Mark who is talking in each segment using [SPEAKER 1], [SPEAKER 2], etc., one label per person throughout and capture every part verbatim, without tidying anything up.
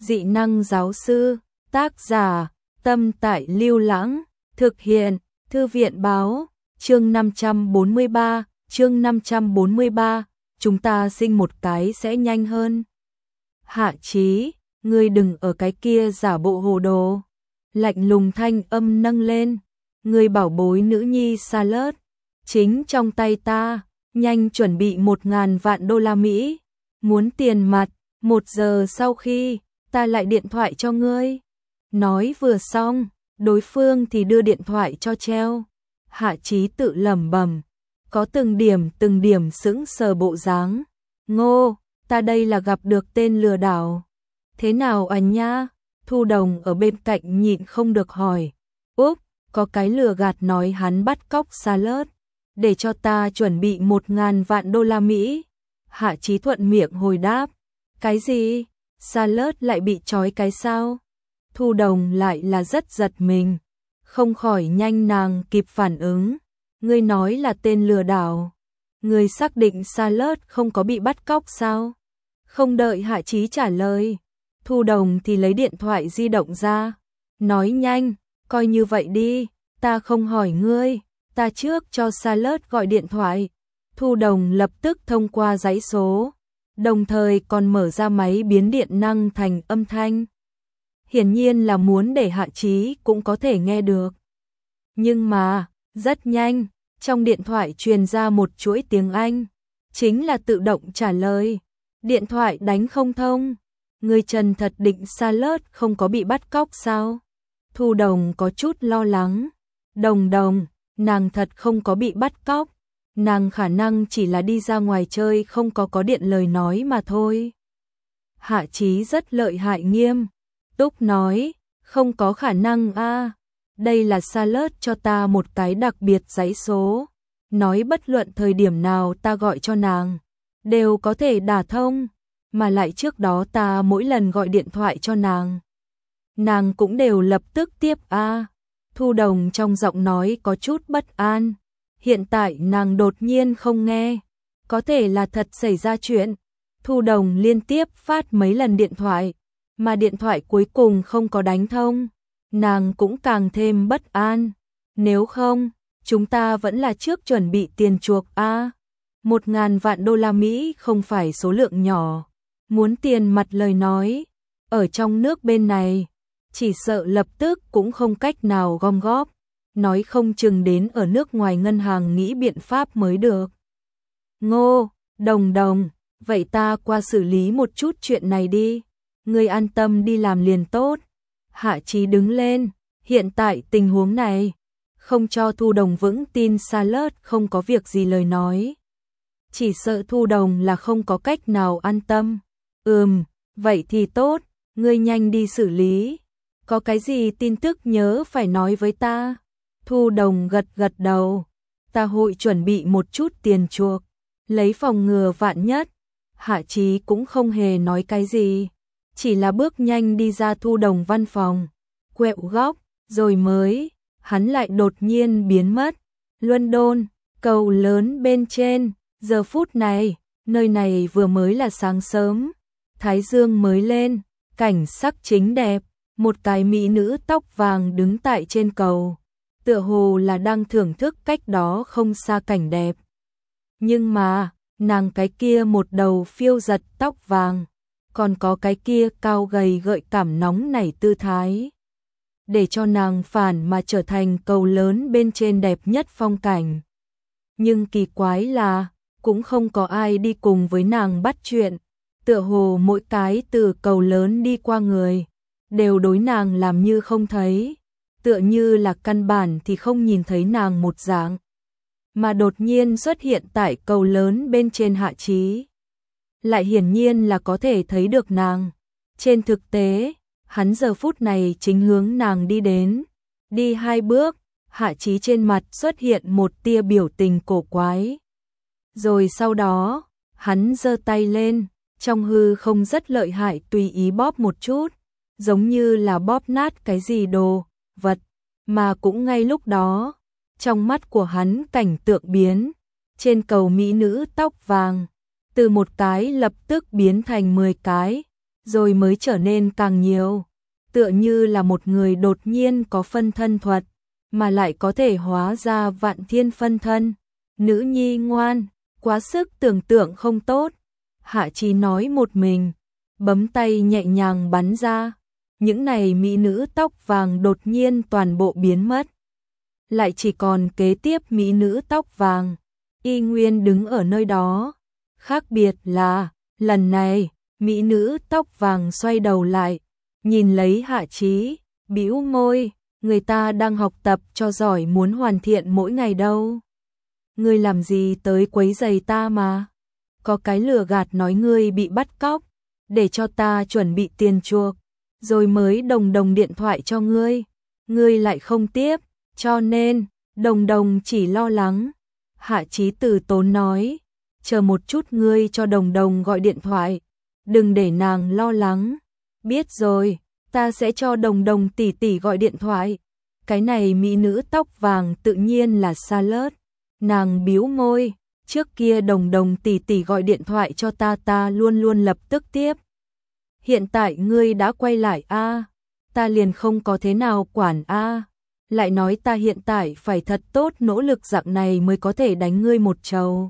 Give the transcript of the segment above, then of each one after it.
[SPEAKER 1] Dị năng giáo sư, tác giả, Tâm Tại Lưu Lãng, thực hiện, Thư viện báo, chương năm trăm bốn mươi ba, chương năm trăm bốn mươi ba, chúng ta sinh một cái sẽ nhanh hơn. Hạ Chí, ngươi đừng ở cái kia giả bộ hồ đồ. Lạnh lùng thanh âm nâng lên, ngươi bảo bối nữ nhi Charlotte, chính trong tay ta, nhanh chuẩn bị một ngàn vạn đô la Mỹ, muốn tiền mặt, một giờ sau khi, ta lại điện thoại cho ngươi. Nói vừa xong, đối phương thì đưa điện thoại cho treo. Hạ Chí tự lẩm bẩm, có từng điểm từng điểm sững sờ bộ dáng. Ngô, ta đây là gặp được tên lừa đảo. Thế nào anh nha? Thu Đồng ở bên cạnh nhịn không được hỏi. Úp, có cái lừa gạt nói hắn bắt cóc Charlotte, để cho ta chuẩn bị một ngàn vạn đô la Mỹ. Hạ Chí thuận miệng hồi đáp. Cái gì? Charlotte lại bị trói cái sao? Thu Đồng lại là rất giật mình, không khỏi nhanh nàng kịp phản ứng. Ngươi nói là tên lừa đảo. Ngươi xác định Charlotte không có bị bắt cóc sao? Không đợi Hạ Chí trả lời, Thu Đồng thì lấy điện thoại di động ra, nói nhanh, coi như vậy đi, ta không hỏi ngươi, ta trước cho Charlotte gọi điện thoại. Thu Đồng lập tức thông qua dãy số, đồng thời còn mở ra máy biến điện năng thành âm thanh. Hiển nhiên là muốn để Hạ Chí cũng có thể nghe được. Nhưng mà, rất nhanh, trong điện thoại truyền ra một chuỗi tiếng Anh, chính là tự động trả lời. Điện thoại đánh không thông. Người Trần thật định Charlotte không có bị bắt cóc sao? Thu Đồng có chút lo lắng. Đồng Đồng, nàng thật không có bị bắt cóc. Nàng khả năng chỉ là đi ra ngoài chơi không có có điện lời nói mà thôi. Hạ Chí rất lợi hại nghiêm túc nói, không có khả năng a. Đây là Charlotte cho ta một cái đặc biệt dãy số, nói bất luận thời điểm nào ta gọi cho nàng đều có thể đả thông, mà lại trước đó ta mỗi lần gọi điện thoại cho nàng, nàng cũng đều lập tức tiếp a. Thu Đồng trong giọng nói có chút bất an. Hiện tại nàng đột nhiên không nghe, có thể là thật xảy ra chuyện. Thu Đồng liên tiếp phát mấy lần điện thoại, mà điện thoại cuối cùng không có đánh thông. Nàng cũng càng thêm bất an. Nếu không, chúng ta vẫn là trước chuẩn bị tiền chuộc a. Một ngàn vạn đô la Mỹ không phải số lượng nhỏ. Muốn tiền mặt lời nói, ở trong nước bên này, chỉ sợ lập tức cũng không cách nào gom góp. Nói không chừng đến ở nước ngoài ngân hàng nghĩ biện pháp mới được. Ngô, Đồng Đồng, vậy ta qua xử lý một chút chuyện này đi. Ngươi an tâm đi làm liền tốt. Hạ Chí đứng lên, hiện tại tình huống này, không cho Thu Đồng vững tin Charlotte không có việc gì lời nói. Chỉ sợ Thu Đồng là không có cách nào an tâm. Ừm, vậy thì tốt, ngươi nhanh đi xử lý. Có cái gì tin tức nhớ phải nói với ta. Thu Đồng gật gật đầu, ta hội chuẩn bị một chút tiền chuộc, lấy phòng ngừa vạn nhất. Hạ Chí cũng không hề nói cái gì, chỉ là bước nhanh đi ra Thu Đồng văn phòng, quẹo góc, rồi mới, hắn lại đột nhiên biến mất. London, cầu lớn bên trên, giờ phút này, nơi này vừa mới là sáng sớm, thái dương mới lên, cảnh sắc chính đẹp, một cái mỹ nữ tóc vàng đứng tại trên cầu, tựa hồ là đang thưởng thức cách đó không xa cảnh đẹp. Nhưng mà, nàng cái kia một đầu phiêu giật tóc vàng, còn có cái kia cao gầy gợi cảm nóng nảy tư thái, để cho nàng phản mà trở thành cầu lớn bên trên đẹp nhất phong cảnh. Nhưng kỳ quái là, cũng không có ai đi cùng với nàng bắt chuyện, tựa hồ mỗi cái từ cầu lớn đi qua người, đều đối nàng làm như không thấy, tựa như là căn bản thì không nhìn thấy nàng một dạng. Mà đột nhiên xuất hiện tại cầu lớn bên trên Hạ Chí, lại hiển nhiên là có thể thấy được nàng. Trên thực tế, hắn giờ phút này chính hướng nàng đi đến. Đi hai bước, Hạ Chí trên mặt xuất hiện một tia biểu tình cổ quái. Rồi sau đó, hắn giơ tay lên, trong hư không rất lợi hại tùy ý bóp một chút, giống như là bóp nát cái gì đồ, vật. Mà cũng ngay lúc đó, trong mắt của hắn cảnh tượng biến, trên cầu mỹ nữ tóc vàng, từ một cái lập tức biến thành mười cái, rồi mới trở nên càng nhiều, tựa như là một người đột nhiên có phân thân thuật, mà lại có thể hóa ra vạn thiên phân thân. Nữ nhi ngoan, quá sức tưởng tượng không tốt. Hạ Chí nói một mình, bấm tay nhẹ nhàng bắn ra. Những này mỹ nữ tóc vàng đột nhiên toàn bộ biến mất. Lại chỉ còn kế tiếp mỹ nữ tóc vàng, y nguyên đứng ở nơi đó. Khác biệt là, lần này, mỹ nữ tóc vàng xoay đầu lại, nhìn lấy Hạ Chí, bĩu môi, người ta đang học tập cho giỏi muốn hoàn thiện mỗi ngày đâu. Ngươi làm gì tới quấy rầy ta mà? Có cái lừa gạt nói ngươi bị bắt cóc, để cho ta chuẩn bị tiền chuộc, rồi mới đồng đồng điện thoại cho ngươi. Ngươi lại không tiếp, cho nên, đồng đồng chỉ lo lắng. Hạ Chí từ tốn nói, chờ một chút ngươi cho đồng đồng gọi điện thoại, đừng để nàng lo lắng. Biết rồi, ta sẽ cho đồng đồng tỷ tỷ gọi điện thoại. Cái này mỹ nữ tóc vàng tự nhiên là Charlotte. Nàng bĩu môi, trước kia đồng đồng tỷ tỷ gọi điện thoại cho ta ta luôn luôn lập tức tiếp. Hiện tại ngươi đã quay lại a, ta liền không có thế nào quản a, lại nói ta hiện tại phải thật tốt nỗ lực dạng này mới có thể đánh ngươi một trầu.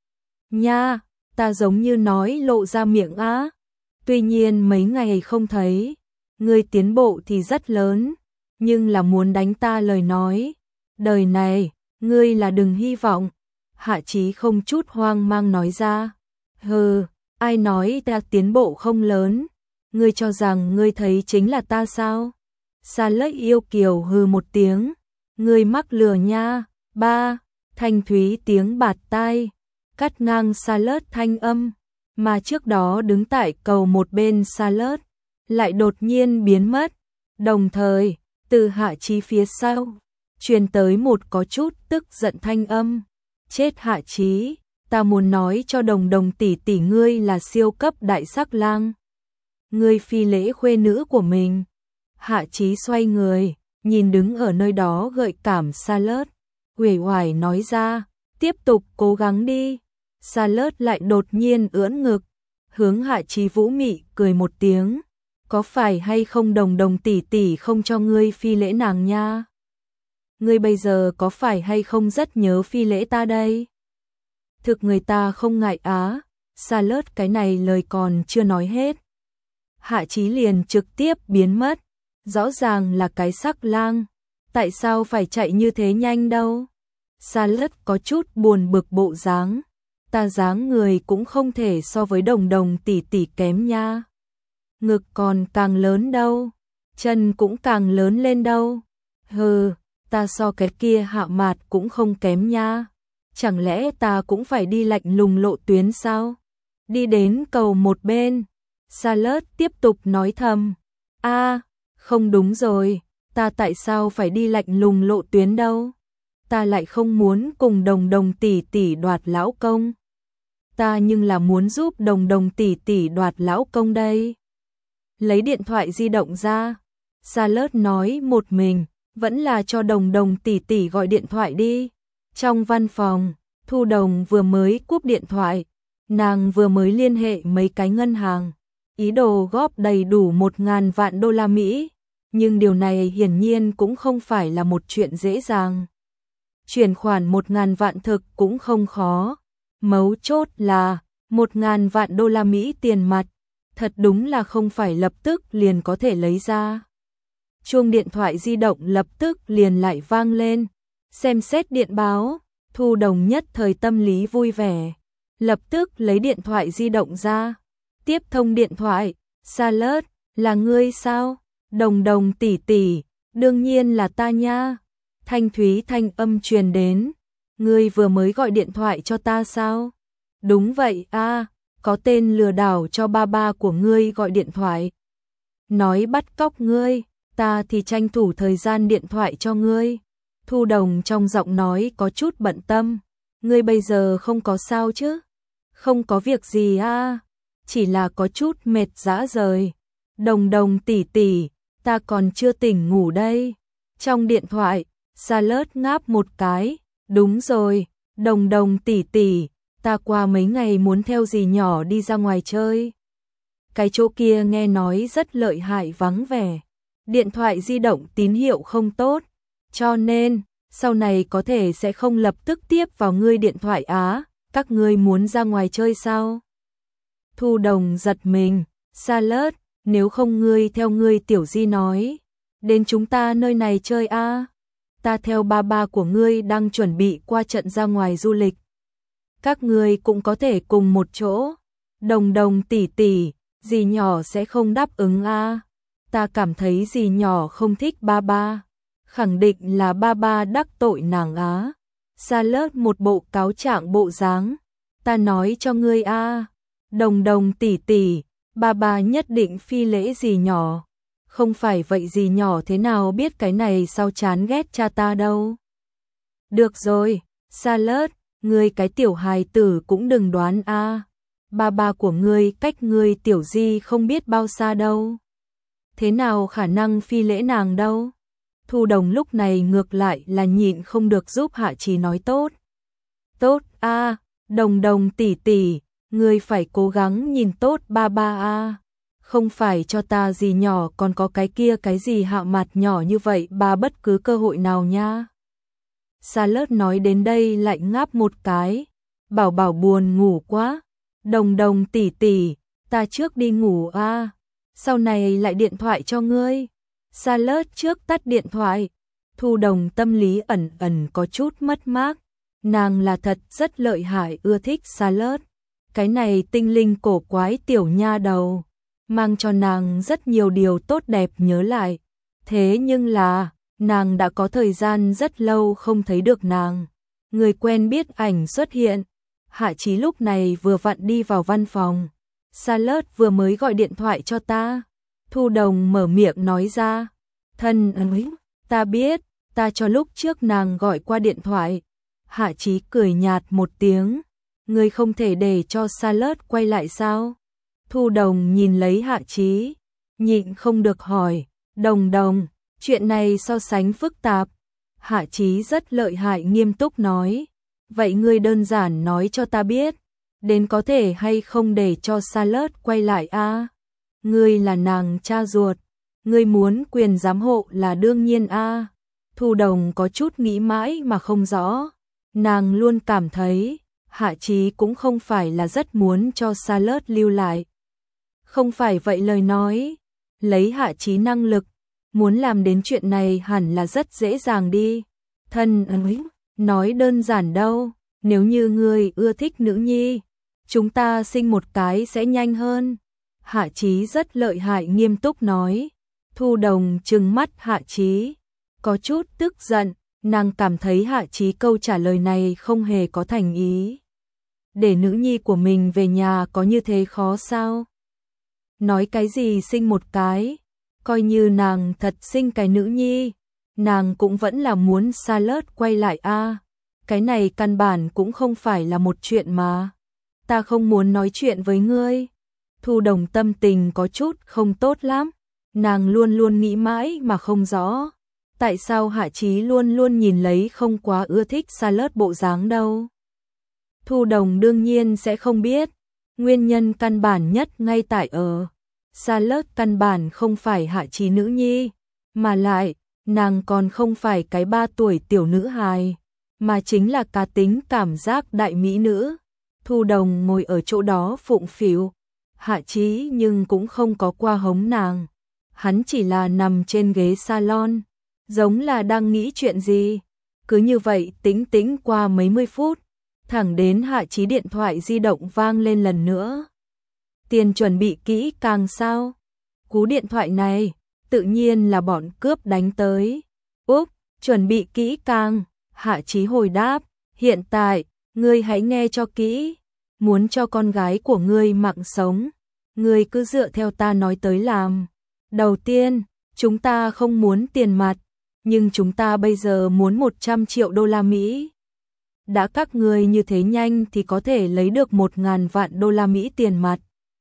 [SPEAKER 1] Nha, ta giống như nói lộ ra miệng á. Tuy nhiên mấy ngày không thấy, ngươi tiến bộ thì rất lớn, nhưng là muốn đánh ta lời nói, đời này, ngươi là đừng hy vọng. Hạ Chí không chút hoang mang nói ra. Hừ, ai nói ta tiến bộ không lớn, ngươi cho rằng ngươi thấy chính là ta sao? Charlotte yêu kiều hừ một tiếng, ngươi mắc lừa nha. Ba, thanh thúy tiếng bạt tai, cắt ngang Charlotte thanh âm, mà trước đó đứng tại cầu một bên Charlotte, lại đột nhiên biến mất. Đồng thời, từ Hạ Chí phía sau, truyền tới một có chút tức giận thanh âm. Chết Hạ Chí, ta muốn nói cho đồng đồng tỷ tỷ ngươi là siêu cấp đại sắc lang. Ngươi phi lễ khuê nữ của mình. Hạ Chí xoay người, nhìn đứng ở nơi đó gợi cảm Charlotte, uể oải nói ra, tiếp tục cố gắng đi. Charlotte lại đột nhiên ưỡn ngực, hướng Hạ Chí vũ mị cười một tiếng. Có phải hay không đồng đồng tỷ tỷ không cho ngươi phi lễ nàng nha? Ngươi bây giờ có phải hay không rất nhớ phi lễ ta đây? Thực người ta không ngại á. Charlotte cái này lời còn chưa nói hết, Hạ Chí liền trực tiếp biến mất. Rõ ràng là cái sắc lang, tại sao phải chạy như thế nhanh đâu? Charlotte có chút buồn bực bộ dáng. Ta dáng người cũng không thể so với đồng đồng tỷ tỷ kém nha. Ngực còn càng lớn đâu, chân cũng càng lớn lên đâu. Hừ, ta so cái kia Hạ Mạt cũng không kém nha. Chẳng lẽ ta cũng phải đi lạnh lùng lộ tuyến sao? Đi đến cầu một bên, Charlotte tiếp tục nói thầm. A, không đúng rồi, ta tại sao phải đi lạnh lùng lộ tuyến đâu? Ta lại không muốn cùng đồng đồng tỷ tỷ đoạt lão công. Ta nhưng là muốn giúp đồng đồng tỷ tỷ đoạt lão công đây. Lấy điện thoại di động ra, Charlotte nói một mình, vẫn là cho đồng đồng tỷ tỷ gọi điện thoại đi. Trong văn phòng, Thu Đồng vừa mới cúp điện thoại, nàng vừa mới liên hệ mấy cái ngân hàng, ý đồ góp đầy đủ một ngàn vạn đô la Mỹ, nhưng điều này hiển nhiên cũng không phải là một chuyện dễ dàng. Chuyển khoản một ngàn vạn thực cũng không khó, mấu chốt là một ngàn vạn đô la Mỹ tiền mặt, thật đúng là không phải lập tức liền có thể lấy ra. Chuông điện thoại di động lập tức liền lại vang lên, xem xét điện báo, Thu Đồng nhất thời tâm lý vui vẻ, lập tức lấy điện thoại di động ra, tiếp thông điện thoại. Charlotte, là ngươi sao? Đồng đồng tỷ tỷ, đương nhiên là ta nha. Thanh thúy thanh âm truyền đến, ngươi vừa mới gọi điện thoại cho ta sao? Đúng vậy a, có tên lừa đảo cho ba ba của ngươi gọi điện thoại, nói bắt cóc ngươi, ta thì tranh thủ thời gian điện thoại cho ngươi. Thu Đồng trong giọng nói có chút bận tâm, ngươi bây giờ không có sao chứ? Không có việc gì a, chỉ là có chút mệt rã rời. Đồng đồng tỷ tỷ, ta còn chưa tỉnh ngủ đây. Trong điện thoại, Charlotte ngáp một cái, đúng rồi, đồng đồng tỷ tỷ, ta qua mấy ngày muốn theo dì nhỏ đi ra ngoài chơi. cái chỗ kia nghe nói rất lợi hại vắng vẻ. Điện thoại di động tín hiệu không tốt, cho nên sau này có thể sẽ không lập tức tiếp vào ngươi điện thoại á, các ngươi muốn ra ngoài chơi sao? Thu Đồng giật mình, Salad, nếu không ngươi theo ngươi tiểu di nói, đến chúng ta nơi này chơi a. Ta theo ba ba của ngươi đang chuẩn bị qua trận ra ngoài du lịch. Các ngươi cũng có thể cùng một chỗ. Đồng Đồng tỷ tỷ, dì nhỏ sẽ không đáp ứng a. Ta cảm thấy dì nhỏ không thích ba ba. Khẳng định là ba ba đắc tội nàng á. Salad một bộ cáo trạng bộ dáng. Ta nói cho ngươi a, Đồng Đồng tỷ tỷ, ba ba nhất định phi lễ dì nhỏ. Không phải vậy dì nhỏ thế nào biết cái này sao chán ghét cha ta đâu. Được rồi, Salad, ngươi cái tiểu hài tử cũng đừng đoán a. Ba ba của ngươi cách ngươi tiểu di không biết bao xa đâu. Thế nào khả năng phi lễ nàng đâu. Thu Đồng lúc này ngược lại là nhịn không được giúp Hạ Chí nói tốt. Tốt a, Đồng Đồng tỷ tỷ, ngươi phải cố gắng nhìn tốt ba ba a. Không phải cho ta gì nhỏ còn có cái kia cái gì hạ mặt nhỏ như vậy ba bất cứ cơ hội nào nha. Salad nói đến đây lại ngáp một cái. Bảo Bảo buồn ngủ quá. Đồng Đồng tỷ tỷ, ta trước đi ngủ a. Sau này lại điện thoại cho ngươi. Salad trước tắt điện thoại. Thu Đồng tâm lý ẩn ẩn có chút mất mát. Nàng là thật rất lợi hại ưa thích Salad. Cái này tinh linh cổ quái tiểu nha đầu, mang cho nàng rất nhiều điều tốt đẹp nhớ lại. Thế nhưng là, nàng đã có thời gian rất lâu không thấy được nàng. Người quen biết ảnh xuất hiện. Hạ Chí lúc này vừa vặn đi vào văn phòng. Salad vừa mới gọi điện thoại cho ta. Thu Đồng mở miệng nói ra. Thân ơi, ta biết, ta cho lúc trước nàng gọi qua điện thoại. Hạ Chí cười nhạt một tiếng. Ngươi không thể để cho Salad quay lại sao? Thu Đồng nhìn lấy Hạ Chí, nhịn không được hỏi. Đồng Đồng, chuyện này so sánh phức tạp. Hạ Chí rất lợi hại nghiêm túc nói. Vậy ngươi đơn giản nói cho ta biết, đến có thể hay không để cho Salad quay lại a? Ngươi là nàng cha ruột, ngươi muốn quyền giám hộ là đương nhiên a. Thu Đồng có chút nghĩ mãi mà không rõ. Nàng luôn cảm thấy Hạ Chí cũng không phải là rất muốn cho Salad lưu lại. Không phải vậy lời nói, lấy Hạ Chí năng lực, muốn làm đến chuyện này hẳn là rất dễ dàng đi. Thân ơi, nói đơn giản đâu, nếu như ngươi ưa thích nữ nhi, chúng ta sinh một cái sẽ nhanh hơn. Hạ Chí rất lợi hại nghiêm túc nói. Thu Đồng trừng mắt Hạ Chí, có chút tức giận, nàng cảm thấy Hạ Chí câu trả lời này không hề có thành ý. Để nữ nhi của mình về nhà có như thế khó sao? Nói cái gì sinh một cái, coi như nàng thật sinh cái nữ nhi, nàng cũng vẫn là muốn Salad quay lại a. Cái này căn bản cũng không phải là một chuyện mà. Ta không muốn nói chuyện với ngươi. Thu Đồng tâm tình có chút không tốt lắm. Nàng luôn luôn nghĩ mãi mà không rõ. Tại sao Hạ Chí luôn luôn nhìn lấy không quá ưa thích Salad bộ dáng đâu. Thu Đồng đương nhiên sẽ không biết. Nguyên nhân căn bản nhất ngay tại ở Salad căn bản không phải Hạ Chí nữ nhi, mà lại nàng còn không phải cái ba tuổi tiểu nữ hài, mà chính là cá tính cảm giác đại mỹ nữ. Thu Đồng ngồi ở chỗ đó phụng phịu. Hạ Chí nhưng cũng không có qua hống nàng. Hắn chỉ là nằm trên ghế salon, giống là đang nghĩ chuyện gì. Cứ như vậy tĩnh tĩnh qua mấy mươi phút, thẳng đến Hạ Chí điện thoại di động vang lên lần nữa. Tiền chuẩn bị kỹ càng sao? Cú điện thoại này, tự nhiên là bọn cướp đánh tới. Úp, chuẩn bị kỹ càng. Hạ Chí hồi đáp, hiện tại, ngươi hãy nghe cho kỹ. Muốn cho con gái của ngươi mạng sống, ngươi cứ dựa theo ta nói tới làm. Đầu tiên, chúng ta không muốn tiền mặt, nhưng chúng ta bây giờ muốn một trăm triệu đô la Mỹ. Đã các ngươi như thế nhanh thì có thể lấy được một ngàn vạn đô la Mỹ tiền mặt.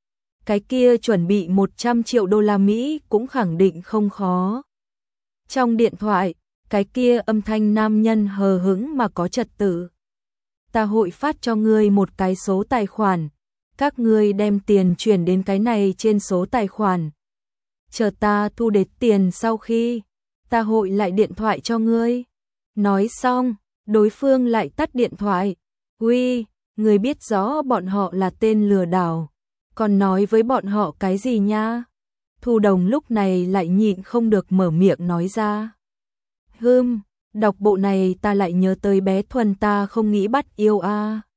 [SPEAKER 1] Cái kia chuẩn bị một trăm triệu đô la Mỹ cũng khẳng định không khó. Trong điện thoại, cái kia âm thanh nam nhân hờ hững mà có trật tự. Ta hội phát cho ngươi một cái số tài khoản. các ngươi đem tiền chuyển đến cái này trên số tài khoản. Chờ ta thu đến tiền sau khi, ta hội lại điện thoại cho ngươi. Nói xong, đối phương lại tắt điện thoại. Uy, ngươi biết rõ bọn họ là tên lừa đảo, còn nói với bọn họ cái gì nha? Thu Đồng lúc này lại nhịn không được mở miệng nói ra. Hừm, đọc bộ này ta lại nhớ tới bé Thuần ta không nghĩ bắt yêu a.